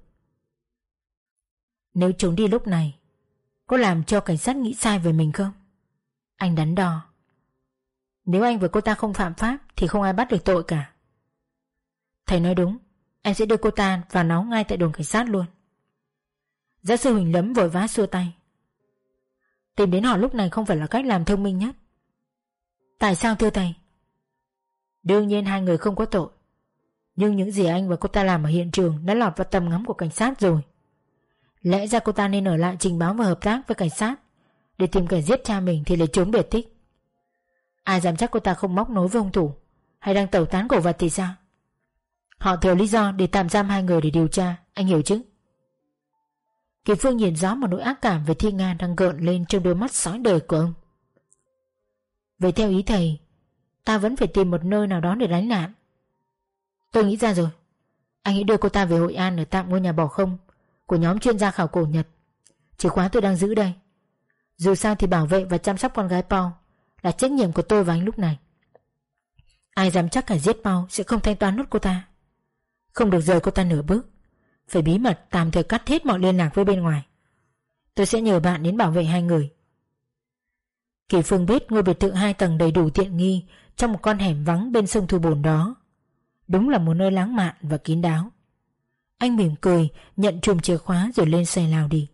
Nếu trốn đi lúc này, có làm cho cảnh sát nghĩ sai về mình không? Anh đắn đo. Nếu anh và cô ta không phạm pháp thì không ai bắt được tội cả. Thầy nói đúng, em sẽ đưa cô ta vào náu ngay tại đồn cảnh sát luôn. Giáo sư Huỳnh Lẫm vội vã xua tay. Tìm đến họ lúc này không phải là cách làm thông minh nhất. Tại sao thưa thầy? Đương nhiên hai người không có tội, nhưng những gì anh và cô ta làm ở hiện trường đã lọt vào tầm ngắm của cảnh sát rồi. Lẽ ra cô ta nên ở lại trình báo và hợp tác với cảnh sát để tìm kẻ giết cha mình thì lại trốn biệt tích. Ai dám chắc cô ta không móc nối với hung thủ hay đang tẩu tán cổ vật thì sao? Họ thừa lý do để tạm giam hai người để điều tra, anh hiểu chứ? Kỳ Phương nhìn rõ một nỗi ác cảm về Thi Nga đang gợn lên trong đôi mắt sói đời của ông. Vậy theo ý thầy, ta vẫn phải tìm một nơi nào đó để lánh nạn. Tôi nghĩ ra rồi. Anh hãy đưa cô ta về Hội An ở tạm ngôi nhà bỏ không của nhóm chuyên gia khảo cổ Nhật. Chìa khóa tôi đang giữ đây. Dù sao thì bảo vệ và chăm sóc con gái Paul là trách nhiệm của tôi và anh lúc này. Ai dám chắc cả giết Paul sẽ không thanh toán nốt cô ta. Không được rời cô ta nửa bước. Phải bí mật tạm thời cắt hết mọi liên lạc với bên ngoài. Tôi sẽ nhờ bạn đến bảo vệ hai người. Kỳ Phương biết ngôi biệt thự hai tầng đầy đủ tiện nghi trong một con hẻm vắng bên sông Thu Bồn đó đúng là một nơi lãng mạn và kín đáo. Anh mỉm cười nhận chùm chìa khóa rồi lên xe lao đi.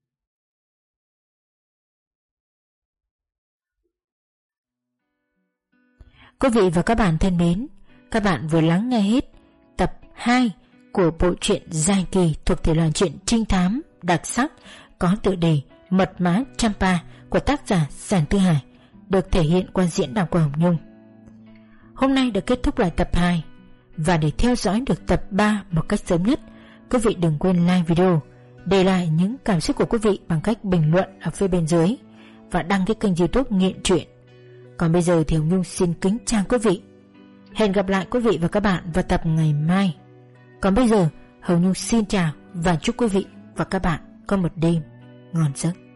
Quý vị và các bạn thân mến, các bạn vừa lắng nghe hết tập hai của bộ truyện dài kỳ thuộc thể loại truyện trinh thám đặc sắc có tựa đề Mật mã Champa của tác giả Giản Tư Hải, được thể hiện qua diễn đọc của Hồng Nhung. Hôm nay đã kết thúc lại tập hai, và để theo dõi được tập ba một cách sớm nhất, quý vị đừng quên like video, để lại những cảm xúc của quý vị bằng cách bình luận ở phía bên dưới và đăng ký kênh YouTube Nghiện Truyện. Còn bây giờ thì Hồng Nhung xin kính chào quý vị. Hẹn gặp lại quý vị và các bạn vào tập ngày mai. Còn bây giờ Hồng Nhung xin chào và chúc quý vị và các bạn có một đêm ngon giấc.